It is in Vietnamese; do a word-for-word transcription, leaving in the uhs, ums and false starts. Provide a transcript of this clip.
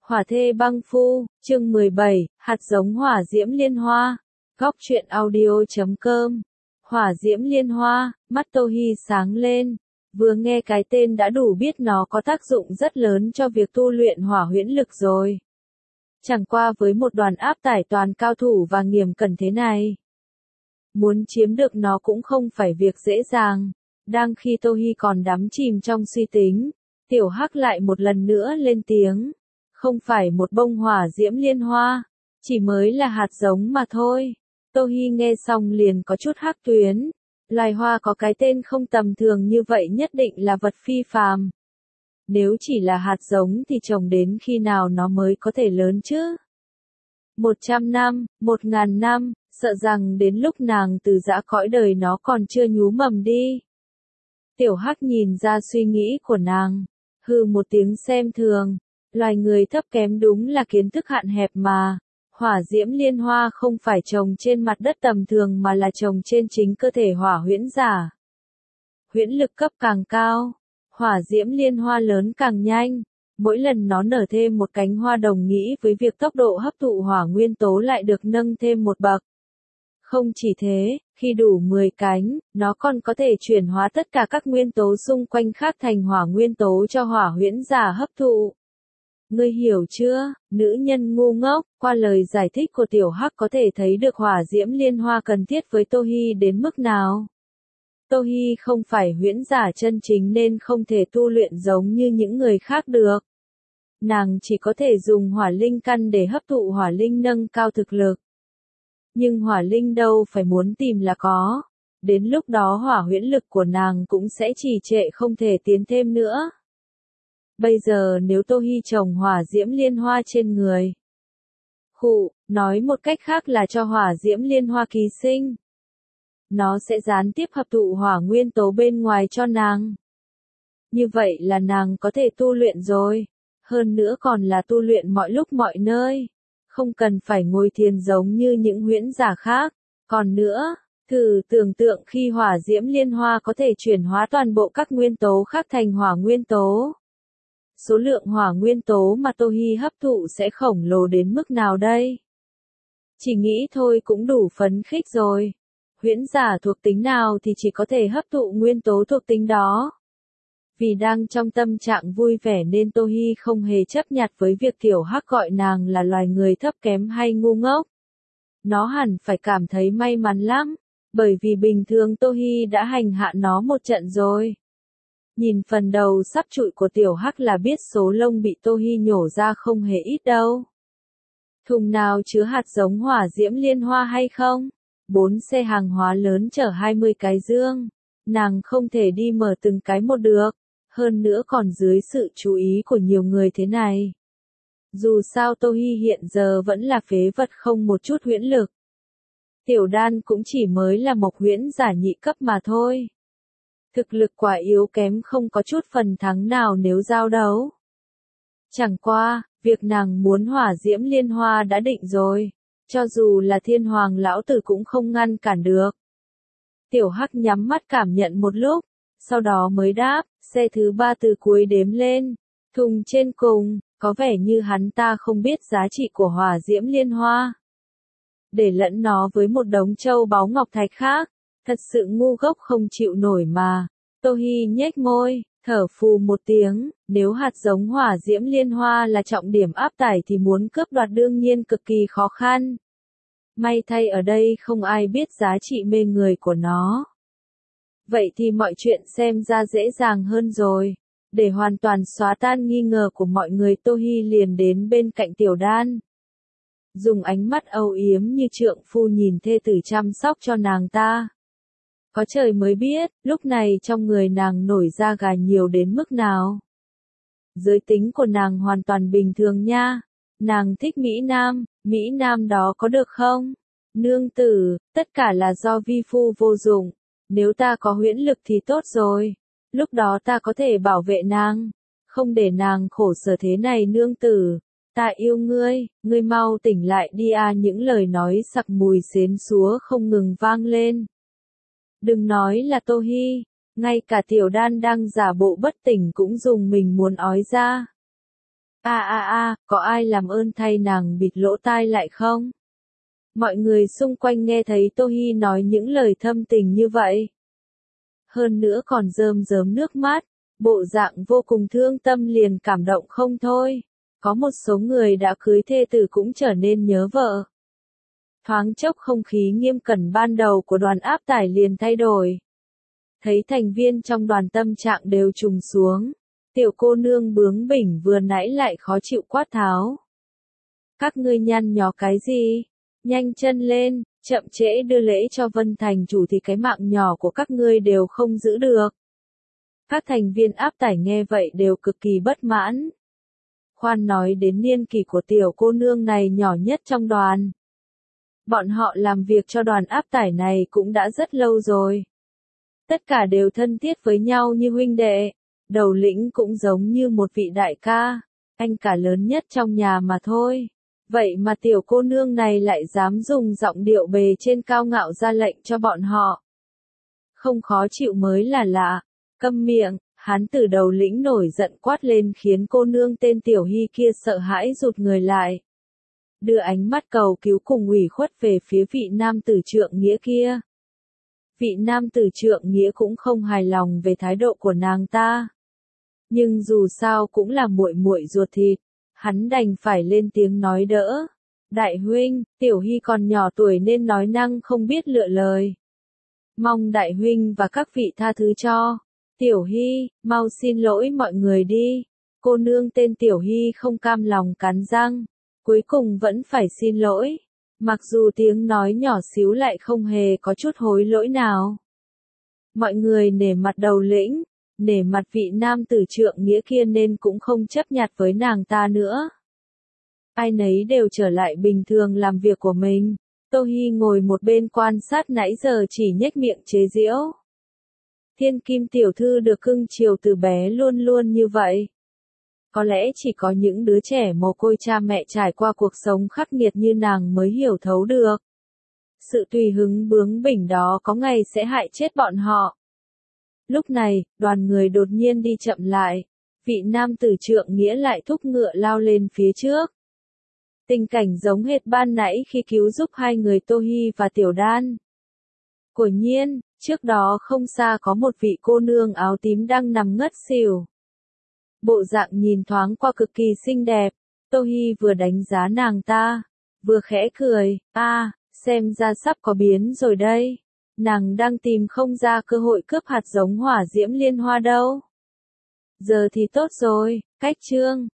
Hỏa thê băng phu, chương mười bảy, hạt giống hỏa diễm liên hoa. Góc truyện audio chấm com. Hỏa diễm liên hoa, mắt Tô Hi sáng lên. Vừa nghe cái tên đã đủ biết nó có tác dụng rất lớn cho việc tu luyện hỏa huyễn lực rồi. Chẳng qua với một đoàn áp tải toàn cao thủ và nghiêm cẩn thế này, muốn chiếm được nó cũng không phải việc dễ dàng. Đang khi Tô Hi còn đắm chìm trong suy tính, Tiểu Hắc lại một lần nữa lên tiếng. Không phải một bông hỏa diễm liên hoa, chỉ mới là hạt giống mà thôi. Tô Hi nghe xong liền có chút hắc tuyến. Loài hoa có cái tên không tầm thường như vậy nhất định là vật phi phàm. Nếu chỉ là hạt giống thì trồng đến khi nào nó mới có thể lớn chứ? Một trăm năm, một ngàn năm, sợ rằng đến lúc nàng từ giã cõi đời nó còn chưa nhú mầm đi. Tiểu Hắc nhìn ra suy nghĩ của nàng, hừ một tiếng xem thường. Loài người thấp kém đúng là kiến thức hạn hẹp mà. Hỏa diễm liên hoa không phải trồng trên mặt đất tầm thường mà là trồng trên chính cơ thể hỏa huyễn giả. Huyễn lực cấp càng cao, hỏa diễm liên hoa lớn càng nhanh. Mỗi lần nó nở thêm một cánh hoa đồng nghĩa với việc tốc độ hấp thụ hỏa nguyên tố lại được nâng thêm một bậc. Không chỉ thế, khi đủ mười cánh, nó còn có thể chuyển hóa tất cả các nguyên tố xung quanh khác thành hỏa nguyên tố cho hỏa huyễn giả hấp thụ. Ngươi hiểu chưa, nữ nhân ngu ngốc? Qua lời giải thích của Tiểu Hắc có thể thấy được hỏa diễm liên hoa cần thiết với Tô Hi đến mức nào. Tô Hi không phải huyễn giả chân chính nên không thể tu luyện giống như những người khác được. Nàng chỉ có thể dùng hỏa linh căn để hấp thụ hỏa linh nâng cao thực lực. Nhưng hỏa linh đâu phải muốn tìm là có. Đến lúc đó hỏa huyễn lực của nàng cũng sẽ trì trệ không thể tiến thêm nữa. Bây giờ nếu Tô Hi trồng hỏa diễm liên hoa trên người. Khụ, nói một cách khác là cho hỏa diễm liên hoa ký sinh. Nó sẽ gián tiếp hấp thụ hỏa nguyên tố bên ngoài cho nàng. Như vậy là nàng có thể tu luyện rồi. Hơn nữa còn là tu luyện mọi lúc mọi nơi. Không cần phải ngồi thiền giống như những huyễn giả khác. Còn nữa, thử tưởng tượng khi hỏa diễm liên hoa có thể chuyển hóa toàn bộ các nguyên tố khác thành hỏa nguyên tố. Số lượng hỏa nguyên tố mà Tô Hi hấp thụ sẽ khổng lồ đến mức nào đây? Chỉ nghĩ thôi cũng đủ phấn khích rồi. Huyễn giả thuộc tính nào thì chỉ có thể hấp thụ nguyên tố thuộc tính đó. Vì đang trong tâm trạng vui vẻ nên Tô Hi không hề chấp nhặt với việc Tiểu Hắc gọi nàng là loài người thấp kém hay ngu ngốc. Nó hẳn phải cảm thấy may mắn lắm, bởi vì bình thường Tô Hi đã hành hạ nó một trận rồi. Nhìn phần đầu sắp trụi của Tiểu Hắc là biết số lông bị Tô Hi nhổ ra không hề ít đâu. Thùng nào chứa hạt giống hỏa diễm liên hoa hay không? Bốn xe hàng hóa lớn chở hai mươi cái dương. Nàng không thể đi mở từng cái một được. Hơn nữa còn dưới sự chú ý của nhiều người thế này. Dù sao Tô Hi hiện giờ vẫn là phế vật không một chút huyễn lực. Tiểu Đan cũng chỉ mới là một huyễn giả nhị cấp mà thôi. Thực lực quả yếu kém không có chút phần thắng nào nếu giao đấu. Chẳng qua, việc nàng muốn hỏa diễm liên hoa đã định rồi. Cho dù là thiên hoàng lão tử cũng không ngăn cản được. Tiểu Hắc nhắm mắt cảm nhận một lúc. Sau đó mới đáp, xe thứ ba từ cuối đếm lên. Thùng trên cùng, có vẻ như hắn ta không biết giá trị của hỏa diễm liên hoa. Để lẫn nó với một đống châu báu ngọc thạch khác. Thật sự ngu gốc không chịu nổi mà. Tô Hi nhếch môi, thở phù một tiếng, nếu hạt giống hỏa diễm liên hoa là trọng điểm áp tải thì muốn cướp đoạt đương nhiên cực kỳ khó khăn. May thay ở đây không ai biết giá trị mê người của nó. Vậy thì mọi chuyện xem ra dễ dàng hơn rồi. Để hoàn toàn xóa tan nghi ngờ của mọi người Tô Hi liền đến bên cạnh Tiểu Đan. Dùng ánh mắt âu yếm như trượng phu nhìn thê tử chăm sóc cho nàng ta. Có trời mới biết, lúc này trong người nàng nổi da gà nhiều đến mức nào. Giới tính của nàng hoàn toàn bình thường nha. Nàng thích Mỹ Nam, Mỹ Nam đó có được không? Nương tử, tất cả là do vi phu vô dụng. Nếu ta có huyễn lực thì tốt rồi. Lúc đó ta có thể bảo vệ nàng. Không để nàng khổ sở thế này nương tử. Ta yêu ngươi, ngươi mau tỉnh lại đi à, những lời nói sặc mùi xến xúa không ngừng vang lên. Đừng nói là Tô Hi, ngay cả Tiểu Đan đang giả bộ bất tỉnh cũng dùng mình muốn ói ra. A a a, có ai làm ơn thay nàng bịt lỗ tai lại không? Mọi người xung quanh nghe thấy Tô Hi nói những lời thâm tình như vậy. Hơn nữa còn rơm rớm nước mắt, bộ dạng vô cùng thương tâm liền cảm động không thôi. Có một số người đã cưới thê tử cũng trở nên nhớ vợ. Thoáng chốc không khí nghiêm cẩn ban đầu của đoàn áp tải liền thay đổi. Thấy thành viên trong đoàn tâm trạng đều trùng xuống. Tiểu cô nương bướng bỉnh vừa nãy lại khó chịu quát tháo. Các ngươi nhăn nhó cái gì? Nhanh chân lên, chậm trễ đưa lễ cho Vân Thành chủ thì cái mạng nhỏ của các ngươi đều không giữ được. Các thành viên áp tải nghe vậy đều cực kỳ bất mãn. Khoan nói đến niên kỷ của tiểu cô nương này nhỏ nhất trong đoàn. Bọn họ làm việc cho đoàn áp tải này cũng đã rất lâu rồi. Tất cả đều thân thiết với nhau như huynh đệ. Đầu lĩnh cũng giống như một vị đại ca, anh cả lớn nhất trong nhà mà thôi. Vậy mà tiểu cô nương này lại dám dùng giọng điệu bề trên cao ngạo ra lệnh cho bọn họ. Không khó chịu mới là lạ. Câm miệng, hắn từ đầu lĩnh nổi giận quát lên khiến cô nương tên Tiểu Hy kia sợ hãi rụt người lại. Đưa ánh mắt cầu cứu cùng ủy khuất về phía vị nam tử trượng nghĩa kia. Vị nam tử trượng nghĩa cũng không hài lòng về thái độ của nàng ta. Nhưng dù sao cũng là muội muội ruột thịt, hắn đành phải lên tiếng nói đỡ. Đại huynh, Tiểu Hy còn nhỏ tuổi nên nói năng không biết lựa lời. Mong đại huynh và các vị tha thứ cho. Tiểu Hy, mau xin lỗi mọi người đi. Cô nương tên Tiểu Hy không cam lòng cắn răng, cuối cùng vẫn phải xin lỗi. Mặc dù tiếng nói nhỏ xíu lại không hề có chút hối lỗi nào. Mọi người nể mặt đầu lĩnh, nể mặt vị nam tử trượng nghĩa kia nên cũng không chấp nhặt với nàng ta nữa. Ai nấy đều trở lại bình thường làm việc của mình. Tô Hi ngồi một bên quan sát nãy giờ chỉ nhếch miệng chế giễu. Thiên Kim tiểu thư được cưng chiều từ bé luôn luôn như vậy. Có lẽ chỉ có những đứa trẻ mồ côi cha mẹ trải qua cuộc sống khắc nghiệt như nàng mới hiểu thấu được. Sự tùy hứng bướng bỉnh đó có ngày sẽ hại chết bọn họ. Lúc này, đoàn người đột nhiên đi chậm lại. Vị nam tử trượng nghĩa lại thúc ngựa lao lên phía trước. Tình cảnh giống hệt ban nãy khi cứu giúp hai người Tô Hi và Tiểu Đan. Quả nhiên, trước đó không xa có một vị cô nương áo tím đang nằm ngất xỉu. Bộ dạng nhìn thoáng qua cực kỳ xinh đẹp. Tô Hi vừa đánh giá nàng ta, vừa khẽ cười. A, à, xem ra sắp có biến rồi đây. Nàng đang tìm không ra cơ hội cướp hạt giống hỏa diễm liên hoa đâu. Giờ thì tốt rồi, cách chương.